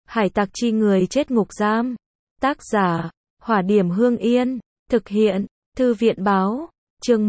Hải tặc chi người chết ngục giam. Tác giả, Hỏa Điểm Hương Yên. Thực hiện, Thư viện báo. Chương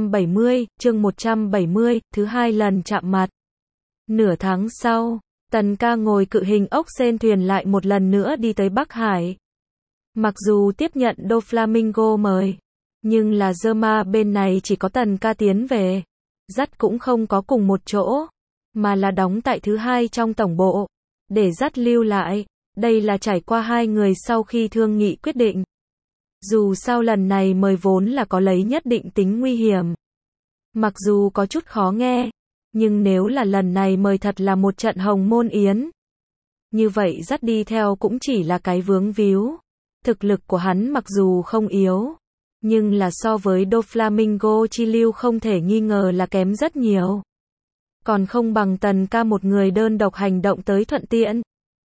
170, thứ hai lần chạm mặt. Nửa tháng sau, Tần Ca ngồi cự hình ốc sên thuyền lại một lần nữa đi tới Bắc Hải. Mặc dù tiếp nhận Doflamingo mời, nhưng là Zerma bên này chỉ có Tần Ca tiến về. Dắt cũng không có cùng một chỗ, mà là đóng tại thứ hai trong tổng bộ. Để dắt lưu lại, đây là trải qua hai người sau khi thương nghị quyết định. Dù sao lần này mời vốn là có lấy nhất định tính nguy hiểm. Mặc dù có chút khó nghe, nhưng nếu là lần này mời thật là một trận hồng môn yến, như vậy dắt đi theo cũng chỉ là cái vướng víu. Thực lực của hắn mặc dù không yếu, nhưng là so với Doflamingo chi lưu không thể nghi ngờ là kém rất nhiều. Còn không bằng Tần Ca một người đơn độc hành động tới thuận tiện.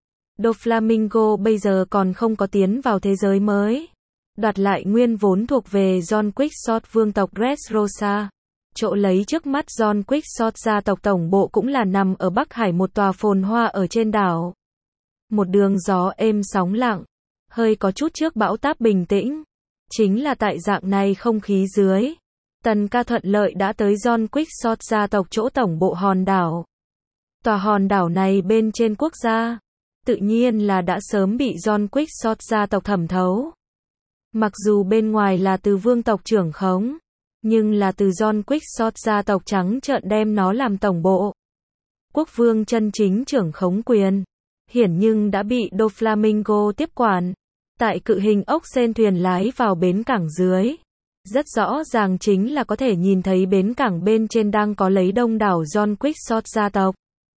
Doflamingo bây giờ còn không có tiến vào thế giới mới. Đoạt lại nguyên vốn thuộc về John Quixote vương tộc Dressrosa. Chỗ lấy trước mắt John Quixote gia tộc tổng bộ cũng là nằm ở Bắc Hải một tòa phồn hoa ở trên đảo. Một đường gió êm sóng lặng, hơi có chút trước bão táp bình tĩnh. Chính là tại dạng này không khí dưới, Tần Ca thuận lợi đã tới John Quixote gia tộc chỗ tổng bộ hòn đảo. Tòa hòn đảo này bên trên quốc gia, tự nhiên là đã sớm bị John Quixote gia tộc thẩm thấu. Mặc dù bên ngoài là từ vương tộc trưởng khống, nhưng là từ John Quixote gia tộc trắng trợn đem nó làm tổng bộ. Quốc vương chân chính trưởng khống quyền, hiển nhưng đã bị Doflamingo tiếp quản. Tại cự hình ốc sên thuyền lái vào bến cảng dưới, rất rõ ràng chính là có thể nhìn thấy bến cảng bên trên đang có lấy đông đảo John Quixote gia tộc.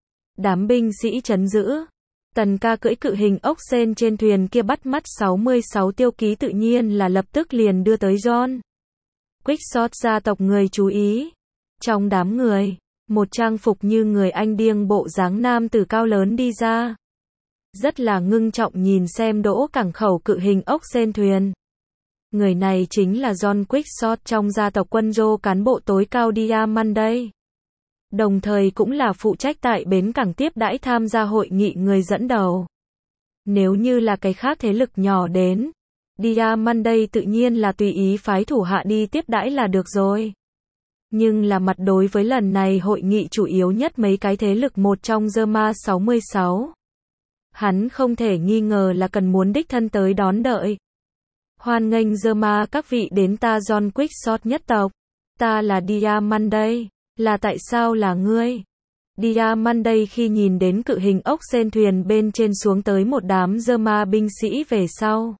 Đám binh sĩ trấn giữ. Tần Ca cưỡi cự hình ốc sên trên thuyền kia bắt mắt 66 tiêu ký tự nhiên là lập tức liền đưa tới John Quixote gia tộc người chú ý. Trong đám người, một trang phục như người Anh điên bộ dáng nam tử cao lớn đi ra. Rất là ngưng trọng nhìn xem đỗ cảng khẩu cự hình ốc sên thuyền. Người này chính là John Quixote trong gia tộc quân Joe cán bộ tối cao Diamande. Đồng thời cũng là phụ trách tại bến cảng tiếp đãi tham gia hội nghị người dẫn đầu. Nếu như là cái khác thế lực nhỏ đến, Diamande tự nhiên là tùy ý phái thủ hạ đi tiếp đãi là được rồi. Nhưng là mặt đối với lần này hội nghị chủ yếu nhất mấy cái thế lực một trong Zerma 66. Hắn không thể nghi ngờ là cần muốn đích thân tới đón đợi. Hoan nghênh Zerma các vị đến ta John Quixote nhất tộc. Ta là Diamande. Là tại sao là ngươi? Diamande khi nhìn đến cự hình ốc sên thuyền bên trên xuống tới một đám Zerma binh sĩ về sau,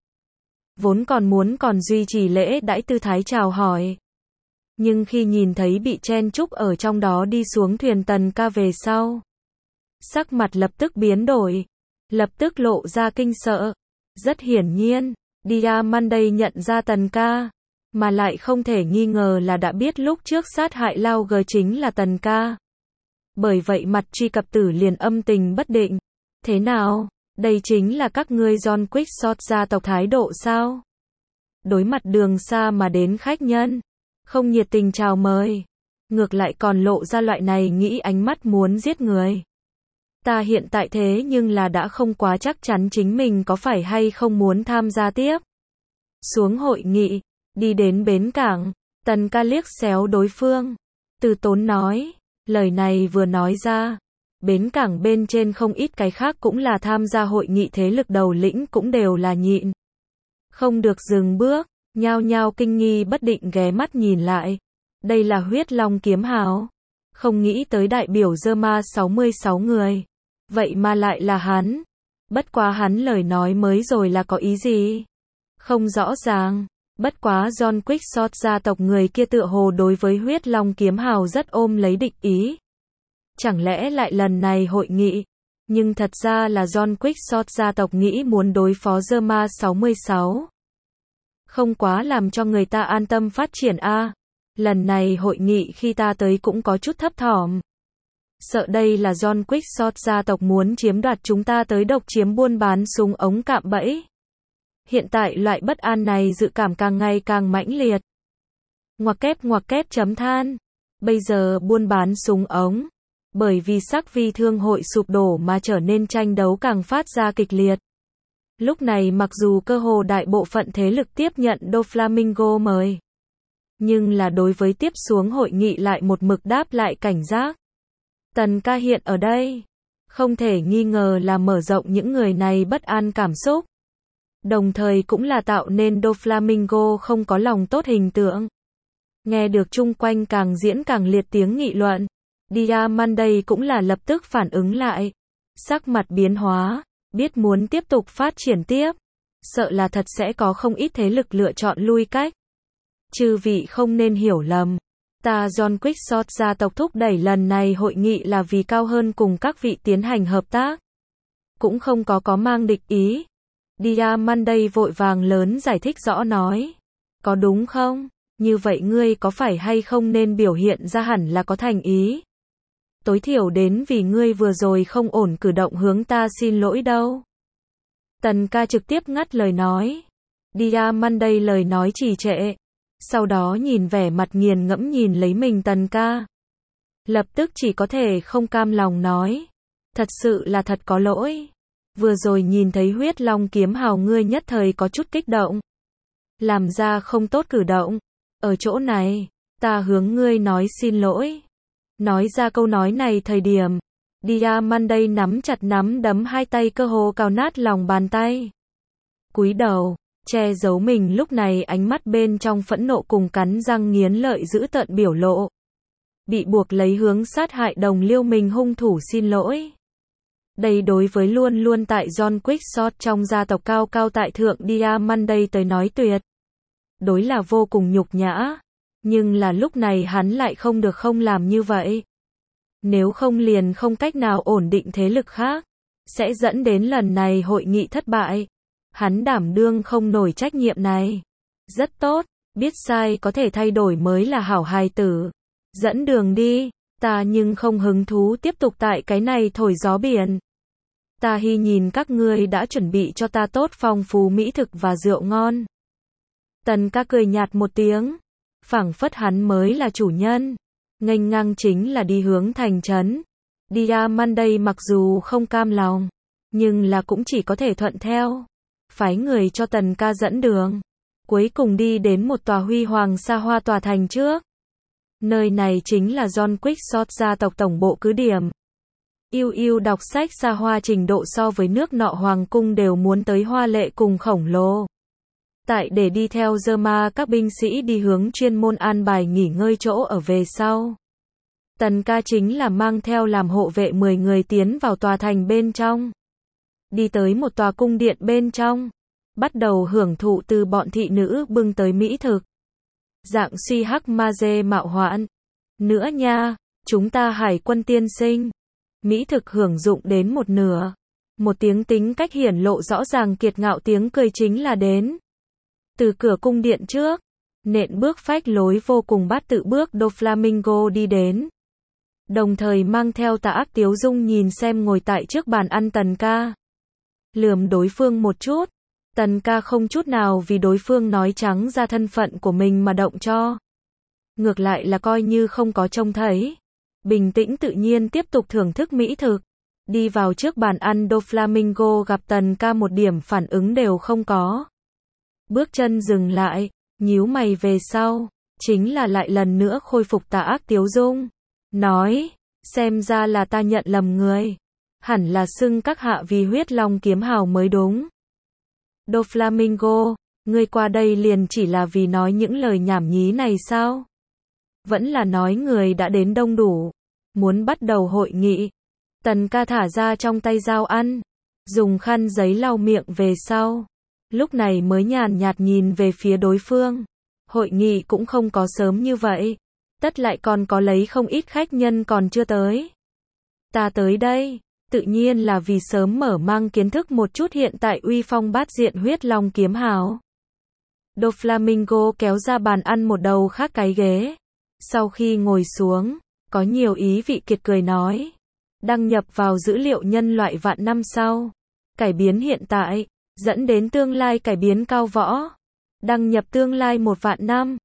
vốn còn duy trì lễ đãi tư thái chào hỏi. Nhưng khi nhìn thấy bị chen chúc ở trong đó đi xuống thuyền Tần Ca về sau, sắc mặt lập tức biến đổi, lập tức lộ ra kinh sợ. Rất hiển nhiên, Diamande nhận ra Tần Ca, mà lại không thể nghi ngờ là đã biết lúc trước sát hại Lao G chính là Tần Ca. Bởi vậy mặt truy cập tử liền âm tình bất định. Thế nào? Đây chính là các ngươi John Quixote gia tộc thái độ sao? Đối mặt đường xa mà đến khách nhân, không nhiệt tình chào mời, ngược lại còn lộ ra loại này nghĩ ánh mắt muốn giết người. Ta hiện tại thế nhưng là đã không quá chắc chắn chính mình có phải hay không muốn tham gia tiếp. Xuống hội nghị, đi đến bến cảng, Tần Ca liếc xéo đối phương, từ tốn nói, lời này vừa nói ra, bến cảng bên trên không ít cái khác cũng là tham gia hội nghị thế lực đầu lĩnh cũng đều là nhịn không được dừng bước, nhao nhao kinh nghi bất định ghé mắt nhìn lại. Đây là Huyết Long kiếm hào. Không nghĩ tới đại biểu Zerma 66 người. Vậy mà lại là hắn. Bất quá hắn lời nói mới rồi là có ý gì? Không rõ ràng. Bất quá John Quixote gia tộc người kia tựa hồ đối với Huyết Long kiếm hào rất ôm lấy địch ý. Chẳng lẽ lại lần này hội nghị? Nhưng thật ra là John Quixote gia tộc nghĩ muốn đối phó Zerma 66. Không quá làm cho người ta an tâm phát triển a. Lần này hội nghị khi ta tới cũng có chút thấp thỏm. Sợ đây là John Quixote gia tộc muốn chiếm đoạt chúng ta tới độc chiếm buôn bán súng ống cạm bẫy. Hiện tại loại bất an này dự cảm càng ngày càng mãnh liệt. Ngoặc kép chấm than. Bây giờ buôn bán súng ống, Bởi vì sắc vi thương hội sụp đổ mà trở nên tranh đấu càng phát ra kịch liệt. Lúc này mặc dù cơ hồ đại bộ phận thế lực tiếp nhận Doflamingo mời, nhưng là đối với tiếp xuống hội nghị lại một mực đáp lại cảnh giác. Tần ca hiện ở đây, không thể nghi ngờ là mở rộng những người này bất an cảm xúc. Đồng thời cũng là tạo nên Doflamingo không có lòng tốt hình tượng. Nghe được chung quanh càng diễn càng liệt tiếng nghị luận, Diamandei cũng là lập tức phản ứng lại. Sắc mặt biến hóa, biết muốn tiếp tục phát triển tiếp. Sợ là thật sẽ có không ít thế lực lựa chọn lui cách. Chư vị không nên hiểu lầm. Ta John Quixote gia tộc thúc đẩy lần này hội nghị là vì cao hơn cùng các vị tiến hành hợp tác. Cũng không có mang địch ý. Diamandei vội vàng lớn giải thích rõ nói. Có đúng không? Như vậy ngươi có phải hay không nên biểu hiện ra hẳn là có thành ý. Tối thiểu đến vì ngươi vừa rồi không ổn cử động hướng ta xin lỗi đâu. Tần ca trực tiếp ngắt lời nói. Diamandei lời nói trì trệ. Sau đó nhìn vẻ mặt nghiền ngẫm nhìn lấy mình Tần ca. Lập tức chỉ có thể không cam lòng nói. Thật sự là thật có lỗi. Vừa rồi nhìn thấy huyết long kiếm hào ngươi nhất thời có chút kích động. Làm ra không tốt cử động. Ở chỗ này, ta hướng ngươi nói xin lỗi. Nói ra câu nói này thời điểm, Diamandei nắm chặt nắm đấm hai tay cơ hồ cào nát lòng bàn tay. Cúi đầu, che giấu mình lúc này ánh mắt bên trong phẫn nộ cùng cắn răng nghiến lợi giữ tợn biểu lộ. Bị buộc lấy hướng sát hại đồng liêu mình hung thủ xin lỗi. Đây đối với luôn luôn tại John Quixote trong gia tộc cao cao tại thượng Diamandei tới nói tuyệt đối là vô cùng nhục nhã. Nhưng là lúc này hắn lại không được không làm như vậy. Nếu không liền không cách nào ổn định thế lực khác. Sẽ dẫn đến lần này hội nghị thất bại. Hắn đảm đương không nổi trách nhiệm này. Rất tốt, biết sai có thể thay đổi mới là hảo hài tử. Dẫn đường đi, ta nhưng không hứng thú tiếp tục tại cái này thổi gió biển. Ta hy nhìn các ngươi đã chuẩn bị cho ta tốt phong phú mỹ thực và rượu ngon. Tần ca cười nhạt một tiếng. Phảng phất hắn mới là chủ nhân. Nghênh ngang chính là đi hướng thành trấn. Diamandei mặc dù không cam lòng, nhưng là cũng chỉ có thể thuận theo. Phái người cho Tần ca dẫn đường. Cuối cùng đi đến một tòa huy hoàng xa hoa tòa thành trước. Nơi này chính là John Quixote gia tộc tổng bộ cứ điểm. Yêu đọc sách xa hoa trình độ so với nước nọ hoàng cung đều muốn tới hoa lệ cùng khổng lồ. Tại để đi theo Germa các binh sĩ đi hướng chuyên môn an bài nghỉ ngơi chỗ ở về sau. Tần ca chính là mang theo làm hộ vệ 10 người tiến vào tòa thành bên trong. Đi tới một tòa cung điện bên trong. Bắt đầu hưởng thụ từ bọn thị nữ bưng tới mỹ thực. Dạng suy hắc ma dê mạo hoạn. Nữa nha, chúng ta hải quân tiên sinh. Mỹ thực hưởng dụng đến một nửa. Một tiếng tính cách hiển lộ rõ ràng kiệt ngạo tiếng cười chính là đến. Từ cửa cung điện trước, nện bước phách lối vô cùng bát tự bước Doflamingo đi đến. Đồng thời mang theo tà ác tiếu dung nhìn xem ngồi tại trước bàn ăn Tần ca. Lườm đối phương một chút. Tần ca không chút nào vì đối phương nói trắng ra thân phận của mình mà động cho. Ngược lại là coi như không có trông thấy. Bình tĩnh tự nhiên tiếp tục thưởng thức mỹ thực. Đi vào trước bàn ăn Doflamingo gặp Tần ca một điểm phản ứng đều không có. Bước chân dừng lại, nhíu mày về sau, chính là lại lần nữa khôi phục tà ác tiếu dung. Nói, xem ra là ta nhận lầm người. Hẳn là xưng các hạ vì huyết long kiếm hào mới đúng. Doflamingo, ngươi qua đây liền chỉ là vì nói những lời nhảm nhí này sao? Vẫn là nói người đã đến đông đủ, muốn bắt đầu hội nghị. Tần ca thả ra trong tay dao ăn, dùng khăn giấy lau miệng về sau. Lúc này mới nhàn nhạt nhìn về phía đối phương. Hội nghị cũng không có sớm như vậy. Tất lại còn có lấy không ít khách nhân còn chưa tới. Ta tới đây, tự nhiên là vì sớm mở mang kiến thức một chút hiện tại uy phong bát diện huyết long kiếm hào. Doflamingo kéo ra bàn ăn một đầu khác cái ghế. Sau khi ngồi xuống, có nhiều ý vị kiệt cười nói. Đăng nhập vào dữ liệu nhân loại vạn năm sau. Cải biến hiện tại. Dẫn đến tương lai cải biến cao võ. Đăng nhập tương lai 1 vạn năm.